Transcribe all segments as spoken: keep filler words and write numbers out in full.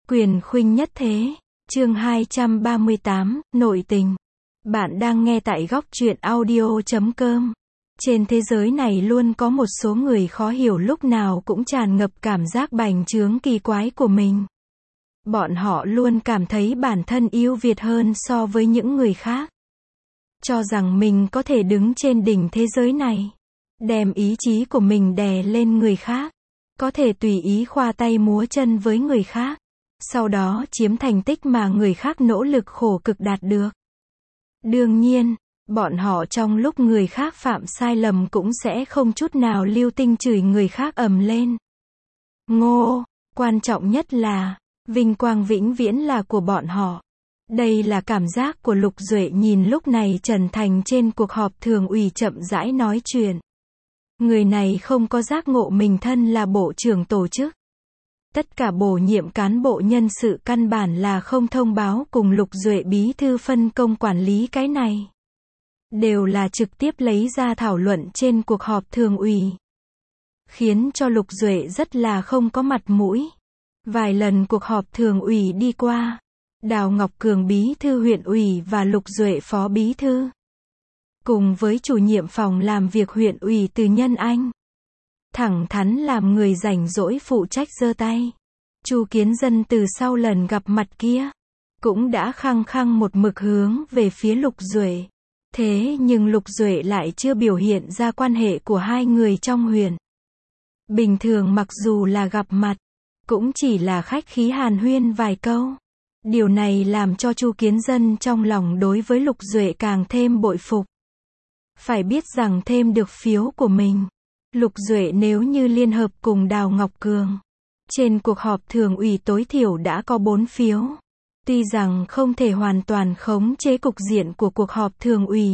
Quyền khuynh nhất thế. Chương hai trăm ba mươi tám, nội tình. Bạn đang nghe tại góc truyện audio chấm com. Trên thế giới này luôn có một số người khó hiểu, lúc nào cũng tràn ngập cảm giác bành trướng kỳ quái của mình. Bọn họ luôn cảm thấy bản thân ưu việt hơn so với những người khác. Cho rằng mình có thể đứng trên đỉnh thế giới này. Đem ý chí của mình đè lên người khác. Có thể tùy ý khoa tay múa chân với người khác. Sau đó chiếm thành tích mà người khác nỗ lực khổ cực đạt được. Đương nhiên, bọn họ trong lúc người khác phạm sai lầm cũng sẽ không chút nào lưu tình chửi người khác ầm lên. Ngô, quan trọng nhất là, vinh quang vĩnh viễn là của bọn họ. Đây là cảm giác của Lục Duệ nhìn lúc này Trần Thành trên cuộc họp thường ủy chậm rãi nói chuyện. Người này không có giác ngộ mình thân là bộ trưởng tổ chức. Tất cả bổ nhiệm cán bộ nhân sự căn bản là không thông báo cùng Lục Duệ bí thư phân công quản lý cái này. Đều là trực tiếp lấy ra thảo luận trên cuộc họp thường ủy. Khiến cho Lục Duệ rất là không có mặt mũi. Vài lần cuộc họp thường ủy đi qua, Đào Ngọc Cường bí thư huyện ủy và Lục Duệ phó bí thư. Cùng với chủ nhiệm phòng làm việc huyện ủy Từ Nhân Anh. Thẳng thắn làm người rảnh rỗi phụ trách giơ tay. Chu Kiến Dân từ sau lần gặp mặt kia, cũng đã khăng khăng một mực hướng về phía Lục Duệ. Thế nhưng Lục Duệ lại chưa biểu hiện ra quan hệ của hai người trong huyện. Bình thường mặc dù là gặp mặt, cũng chỉ là khách khí hàn huyên vài câu. Điều này làm cho Chu Kiến Dân trong lòng đối với Lục Duệ càng thêm bội phục. Phải biết rằng thêm được phiếu của mình, Lục Duệ nếu như liên hợp cùng Đào Ngọc Cường, trên cuộc họp thường ủy tối thiểu đã có bốn phiếu. Tuy rằng không thể hoàn toàn khống chế cục diện của cuộc họp thường ủy,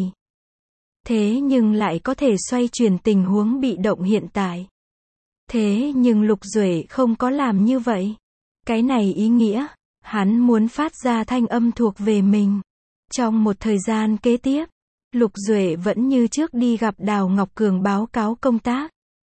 thế nhưng lại có thể xoay chuyển tình huống bị động hiện tại. Thế nhưng Lục Duệ không có làm như vậy. Cái này ý nghĩa, hắn muốn phát ra thanh âm thuộc về mình. Trong một thời gian kế tiếp, Lục Duệ vẫn như trước đi gặp Đào Ngọc Cường báo cáo công tác.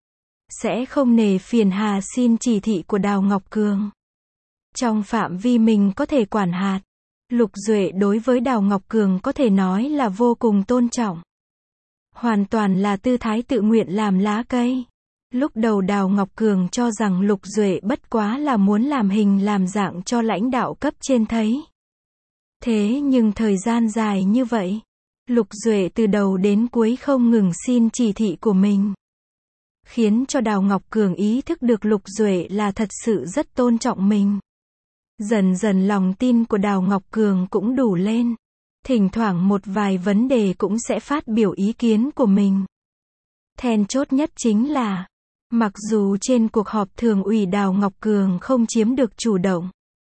Sẽ không nề phiền hà xin chỉ thị của Đào Ngọc Cường. Trong phạm vi mình có thể quản hạt, Lục Duệ đối với Đào Ngọc Cường có thể nói là vô cùng tôn trọng. Hoàn toàn là tư thái tự nguyện làm lá cây. Lúc đầu Đào Ngọc Cường cho rằng Lục Duệ bất quá là muốn làm hình làm dạng cho lãnh đạo cấp trên thấy. Thế nhưng thời gian dài như vậy, Lục Duệ từ đầu đến cuối không ngừng xin chỉ thị của mình. Khiến cho Đào Ngọc Cường ý thức được Lục Duệ là thật sự rất tôn trọng mình. Dần dần lòng tin của Đào Ngọc Cường cũng đủ lên. Thỉnh thoảng một vài vấn đề cũng sẽ phát biểu ý kiến của mình. Then chốt nhất chính là, mặc dù trên cuộc họp thường ủy Đào Ngọc Cường không chiếm được chủ động.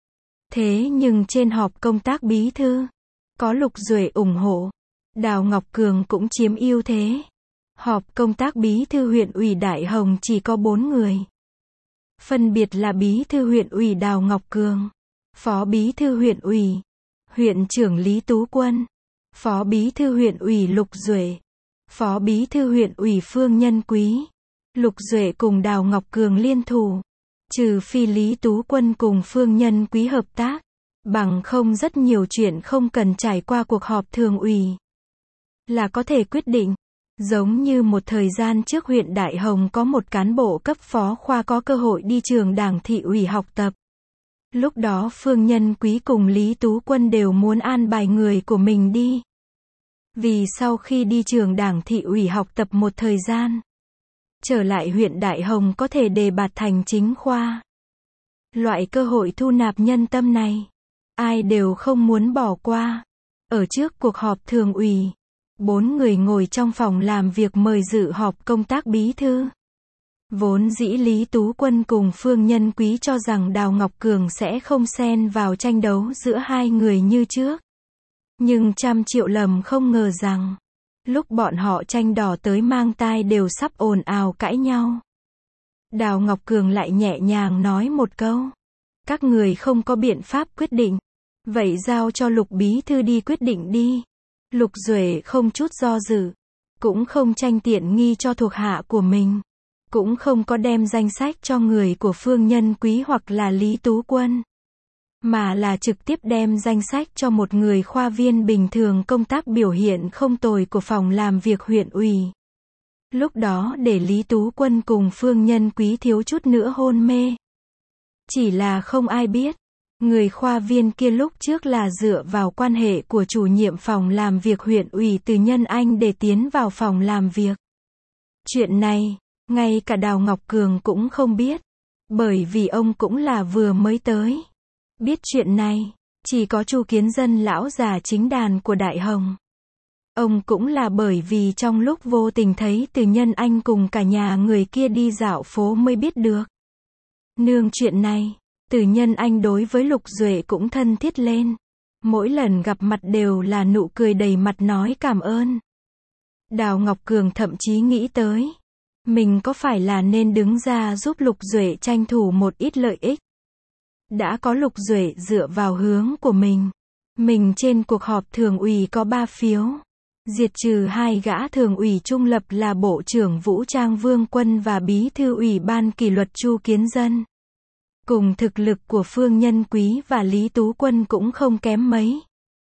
Thế nhưng trên họp công tác bí thư, có Lục Duệ ủng hộ, Đào Ngọc Cường cũng chiếm ưu thế. Họp công tác bí thư huyện ủy Đại Hồng chỉ có bốn người. Phân biệt là bí thư huyện ủy Đào Ngọc Cường, phó bí thư huyện ủy, huyện trưởng Lý Tú Quân, phó bí thư huyện ủy Lục Duệ, phó bí thư huyện ủy Phương Nhân Quý. Lục Duệ cùng Đào Ngọc Cường liên thủ, trừ phi Lý Tú Quân cùng Phương Nhân Quý hợp tác, bằng không rất nhiều chuyện không cần trải qua cuộc họp thường ủy là có thể quyết định. Giống như một thời gian trước huyện Đại Hồng có một cán bộ cấp phó khoa có cơ hội đi trường Đảng thị ủy học tập. Lúc đó Phương Nhân Quý cùng Lý Tú Quân đều muốn an bài người của mình đi. Vì sau khi đi trường Đảng thị ủy học tập một thời gian, trở lại huyện Đại Hồng có thể đề bạt thành chính khoa. Loại cơ hội thu nạp nhân tâm này, ai đều không muốn bỏ qua. Ở trước cuộc họp thường ủy, bốn người ngồi trong phòng làm việc mời dự họp công tác bí thư. Vốn dĩ Lý Tú Quân cùng Phương Nhân Quý cho rằng Đào Ngọc Cường sẽ không xen vào tranh đấu giữa hai người như trước. Nhưng trăm triệu lầm không ngờ rằng, lúc bọn họ tranh đỏ tới mang tai đều sắp ồn ào cãi nhau. Đào Ngọc Cường lại nhẹ nhàng nói một câu. Các người không có biện pháp quyết định. Vậy giao cho Lục bí thư đi quyết định đi. Lục Duệ không chút do dự, cũng không tranh tiện nghi cho thuộc hạ của mình, cũng không có đem danh sách cho người của Phương Nhân Quý hoặc là Lý Tú Quân. mà là trực tiếp đem danh sách cho một người khoa viên bình thường công tác biểu hiện không tồi của phòng làm việc huyện ủy. Lúc đó để Lý Tú Quân cùng Phương Nhân Quý thiếu chút nữa hôn mê. Chỉ là không ai biết, người khoa viên kia lúc trước là dựa vào quan hệ của chủ nhiệm phòng làm việc huyện ủy Từ Nhân Anh để tiến vào phòng làm việc. Chuyện này, ngay cả Đào Ngọc Cường cũng không biết, bởi vì ông cũng là vừa mới tới. Biết chuyện này, chỉ có Chu Kiến Dân lão già chính đàn của Đại Hồng. Ông cũng là bởi vì trong lúc vô tình thấy Từ Nhân Anh cùng cả nhà người kia đi dạo phố mới biết được. Nương chuyện này, Từ Nhân Anh đối với Lục Duệ cũng thân thiết lên. Mỗi lần gặp mặt đều là nụ cười đầy mặt nói cảm ơn. Đào Ngọc Cường thậm chí nghĩ tới, mình có phải là nên đứng ra giúp Lục Duệ tranh thủ một ít lợi ích. Đã có Lục Duệ dựa vào hướng của mình. Mình trên cuộc họp thường ủy có ba phiếu. Diệt trừ hai gã thường ủy trung lập là Bộ trưởng Vũ Trang Vương Quân và Bí thư Ủy ban kỷ luật Chu Kiến Dân. Cùng thực lực của Phương Nhân Quý và Lý Tú Quân cũng không kém mấy.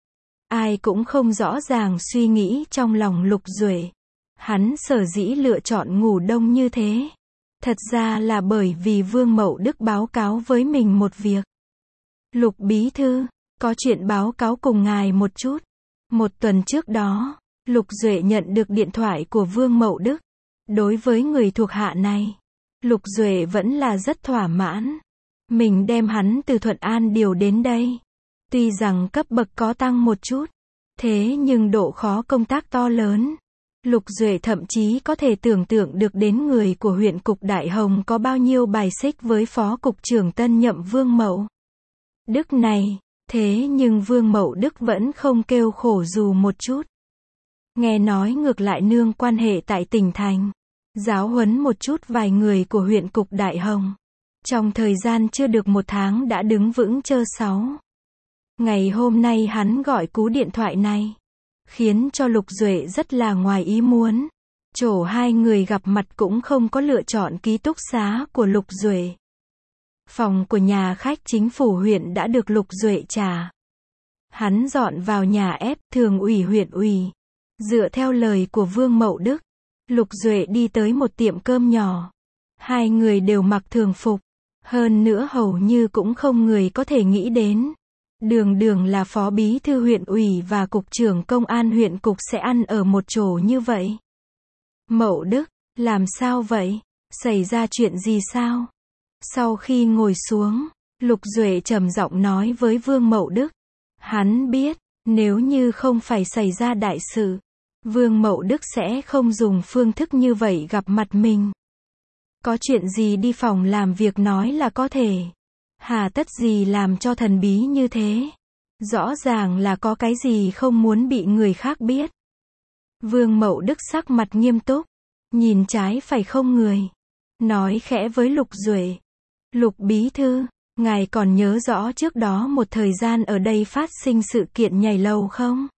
Ai cũng không rõ ràng suy nghĩ trong lòng Lục Duệ. Hắn sở dĩ lựa chọn ngủ đông như thế. Thật ra là bởi vì Vương Mậu Đức báo cáo với mình một việc. Lục Bí Thư, có chuyện báo cáo cùng ngài một chút. Một tuần trước đó, Lục Duệ nhận được điện thoại của Vương Mậu Đức. Đối với người thuộc hạ này, Lục Duệ vẫn là rất thỏa mãn. Mình đem hắn từ Thuận An điều đến đây. Tuy rằng cấp bậc có tăng một chút, thế nhưng độ khó công tác to lớn. Lục Duệ thậm chí có thể tưởng tượng được đến người của huyện cục Đại Hồng có bao nhiêu bài xích với phó cục trưởng tân nhậm Vương Mậu Đức này. Thế nhưng Vương Mậu Đức vẫn không kêu khổ dù một chút. Nghe nói ngược lại nương quan hệ tại tỉnh thành, giáo huấn một chút vài người của huyện cục Đại Hồng. Trong thời gian chưa được một tháng đã đứng vững chơ sáu. Ngày hôm nay hắn gọi cú điện thoại này, khiến cho Lục Duệ rất là ngoài ý muốn. Chỗ hai người gặp mặt cũng không có lựa chọn ký túc xá của Lục Duệ. Phòng của nhà khách chính phủ huyện đã được Lục Duệ trả. Hắn dọn vào nhà ép thường ủy huyện ủy. Dựa theo lời của Vương Mậu Đức, Lục Duệ đi tới một tiệm cơm nhỏ. Hai người đều mặc thường phục. Hơn nữa hầu như cũng không người có thể nghĩ đến. Đường đường là phó bí thư huyện ủy và cục trưởng công an huyện cục sẽ ăn ở một chỗ như vậy. Mậu Đức, làm sao vậy? Xảy ra chuyện gì sao? Sau khi ngồi xuống, Lục Duệ trầm giọng nói với Vương Mậu Đức. Hắn biết, nếu như không phải xảy ra đại sự, Vương Mậu Đức sẽ không dùng phương thức như vậy gặp mặt mình. Có chuyện gì đi phòng làm việc nói là có thể. Hà tất gì làm cho thần bí như thế? Rõ ràng là có cái gì không muốn bị người khác biết. Vương Mậu Đức sắc mặt nghiêm túc, nhìn trái phải không người. Nói khẽ với Lục Duệ. Lục Bí Thư, ngài còn nhớ rõ trước đó một thời gian ở đây phát sinh sự kiện nhảy lầu không?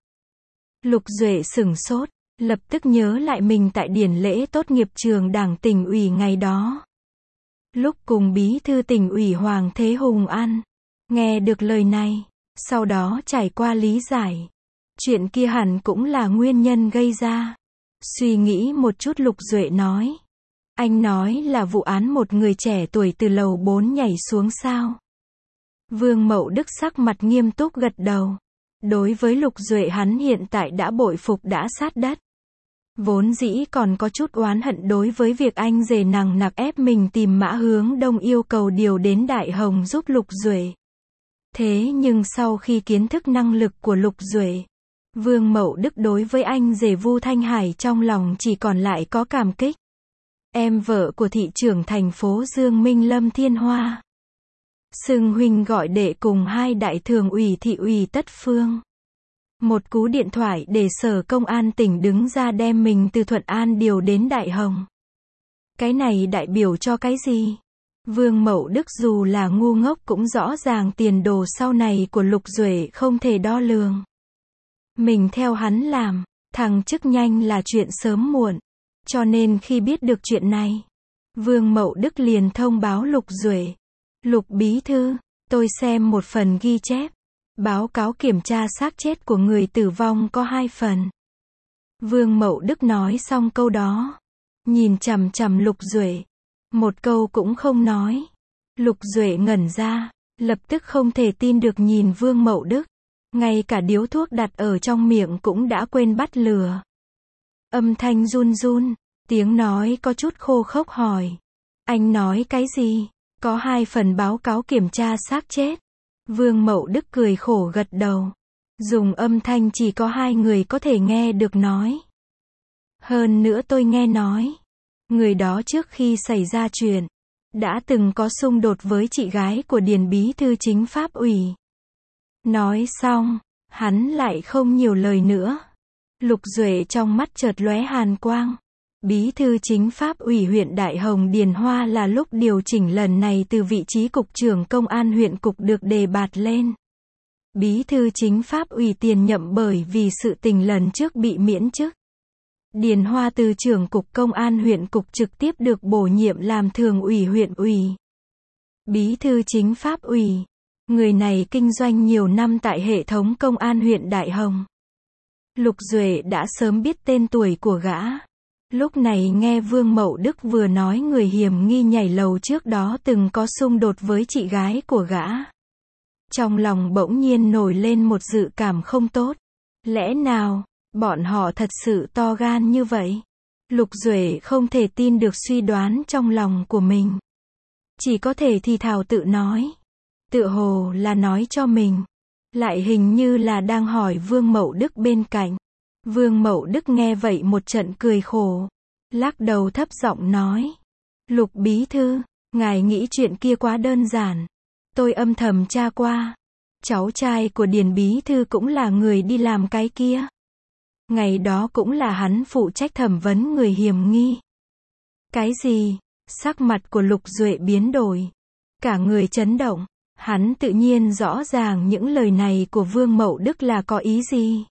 Lục Duệ sửng sốt, lập tức nhớ lại mình tại điển lễ tốt nghiệp trường đảng tỉnh ủy ngày đó. Lúc cùng Bí Thư tỉnh ủy Hoàng Thế Hùng ăn, nghe được lời này, sau đó trải qua lý giải. Chuyện kia hẳn cũng là nguyên nhân gây ra. Suy nghĩ một chút Lục Duệ nói. Anh nói là vụ án một người trẻ tuổi từ lầu bốn nhảy xuống sao? Vương Mậu Đức sắc mặt nghiêm túc gật đầu. Đối với Lục Duệ hắn hiện tại đã bội phục đã sát đất. Vốn dĩ còn có chút oán hận đối với việc anh rể nằng nặc ép mình tìm Mã Hướng Đông yêu cầu điều đến Đại Hồng giúp Lục Duệ. Thế nhưng sau khi kiến thức năng lực của Lục Duệ, Vương Mậu Đức đối với anh rể Vu Thanh Hải trong lòng chỉ còn lại có cảm kích. Em vợ của thị trưởng thành phố Dương Minh Lâm Thiên Hoa. Xưng huynh gọi đệ cùng hai đại thường ủy thị ủy Tất Phương. Một cú điện thoại để sở công an tỉnh đứng ra đem mình từ Thuận An điều đến Đại Hồng. Cái này đại biểu cho cái gì? Vương Mậu Đức dù là ngu ngốc cũng rõ ràng tiền đồ sau này của Lục Duệ không thể đo lường. Mình theo hắn làm, thằng chức nhanh là chuyện sớm muộn. Cho nên khi biết được chuyện này, Vương Mậu Đức liền thông báo Lục Duệ. Lục Bí Thư, Tôi xem một phần ghi chép. Báo cáo kiểm tra xác chết của người tử vong có hai phần. Vương Mậu Đức nói xong câu đó, nhìn chằm chằm Lục Duệ, một câu cũng không nói. Lục Duệ ngẩn ra, lập tức không thể tin được nhìn Vương Mậu Đức, ngay cả điếu thuốc đặt ở trong miệng cũng đã quên bắt lửa. Âm thanh run run, tiếng nói có chút khô khốc hỏi, anh nói cái gì? Có hai phần báo cáo kiểm tra xác chết. Vương Mậu Đức cười khổ gật đầu, dùng âm thanh chỉ có hai người có thể nghe được nói. Hơn nữa tôi nghe nói, người đó trước khi xảy ra chuyện, đã từng có xung đột với chị gái của Điền bí thư chính pháp ủy. Nói xong, hắn lại không nhiều lời nữa. Lục Duệ trong mắt chợt lóe hàn quang. Bí thư chính pháp ủy huyện Đại Hồng Điền Hoa là lúc điều chỉnh lần này từ vị trí cục trưởng công an huyện cục được đề bạt lên. Bí thư chính pháp ủy tiền nhậm bởi vì sự tình lần trước bị miễn chức. Điền Hoa từ trưởng cục công an huyện cục trực tiếp được bổ nhiệm làm thường ủy huyện ủy. Bí thư chính pháp ủy, người này kinh doanh nhiều năm tại hệ thống công an huyện Đại Hồng. Lục Duệ đã sớm biết tên tuổi của gã. Lúc này nghe Vương Mậu Đức vừa nói người hiểm nghi nhảy lầu trước đó từng có xung đột với chị gái của gã. Trong lòng bỗng nhiên nổi lên một dự cảm không tốt. Lẽ nào, bọn họ thật sự to gan như vậy? Lục Duệ không thể tin được suy đoán trong lòng của mình. Chỉ có thể thì thào tự nói. Tựa hồ là nói cho mình. Lại hình như là đang hỏi Vương Mậu Đức bên cạnh. Vương Mậu Đức nghe vậy một trận cười khổ. Lắc đầu thấp giọng nói. Lục bí thư, ngài nghĩ chuyện kia quá đơn giản. Tôi âm thầm tra qua. Cháu trai của Điền bí thư cũng là người đi làm cái kia. Ngày đó cũng là hắn phụ trách thẩm vấn người hiểm nghi. Cái gì? Sắc mặt của Lục Duệ biến đổi. Cả người chấn động. Hắn tự nhiên rõ ràng những lời này của Vương Mậu Đức là có ý gì.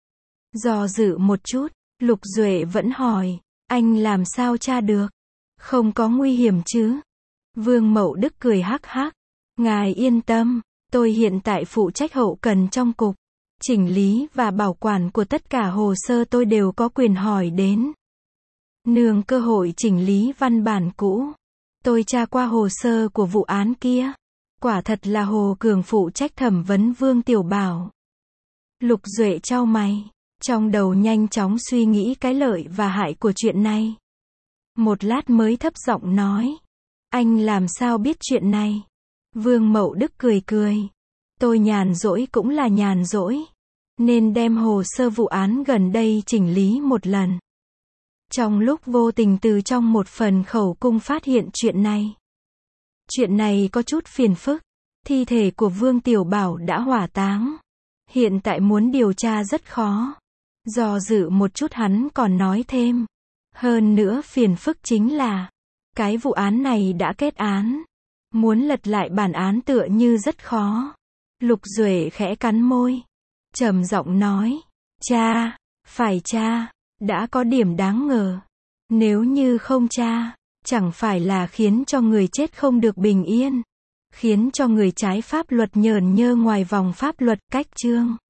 Do dự một chút, Lục Duệ vẫn hỏi, anh làm sao tra được? Không có nguy hiểm chứ? Vương Mậu Đức cười hắc hắc. Ngài yên tâm, tôi hiện tại phụ trách hậu cần trong cục. Chỉnh lý và bảo quản của tất cả hồ sơ tôi đều có quyền hỏi đến. Nương cơ hội chỉnh lý văn bản cũ. Tôi tra qua hồ sơ của vụ án kia. Quả thật là Hồ Cường phụ trách thẩm vấn Vương Tiểu Bảo. Lục Duệ chau mày, trong đầu nhanh chóng suy nghĩ cái lợi và hại của chuyện này. Một lát mới thấp giọng nói. Anh làm sao biết chuyện này? Vương Mậu Đức cười cười. Tôi nhàn rỗi cũng là nhàn rỗi. Nên đem hồ sơ vụ án gần đây chỉnh lý một lần. Trong lúc vô tình từ trong một phần khẩu cung phát hiện chuyện này. Chuyện này có chút phiền phức. Thi thể của Vương Tiểu Bảo đã hỏa táng. Hiện tại muốn điều tra rất khó. Do dự một chút hắn còn nói thêm. Hơn nữa phiền phức chính là, cái vụ án này đã kết án. Muốn lật lại bản án tựa như rất khó. Lục Duệ khẽ cắn môi. Trầm giọng nói. Cha, phải cha, đã có điểm đáng ngờ. Nếu như không cha, chẳng phải là khiến cho người chết không được bình yên. Khiến cho người trái pháp luật nhờn nhơ ngoài vòng pháp luật cách chương.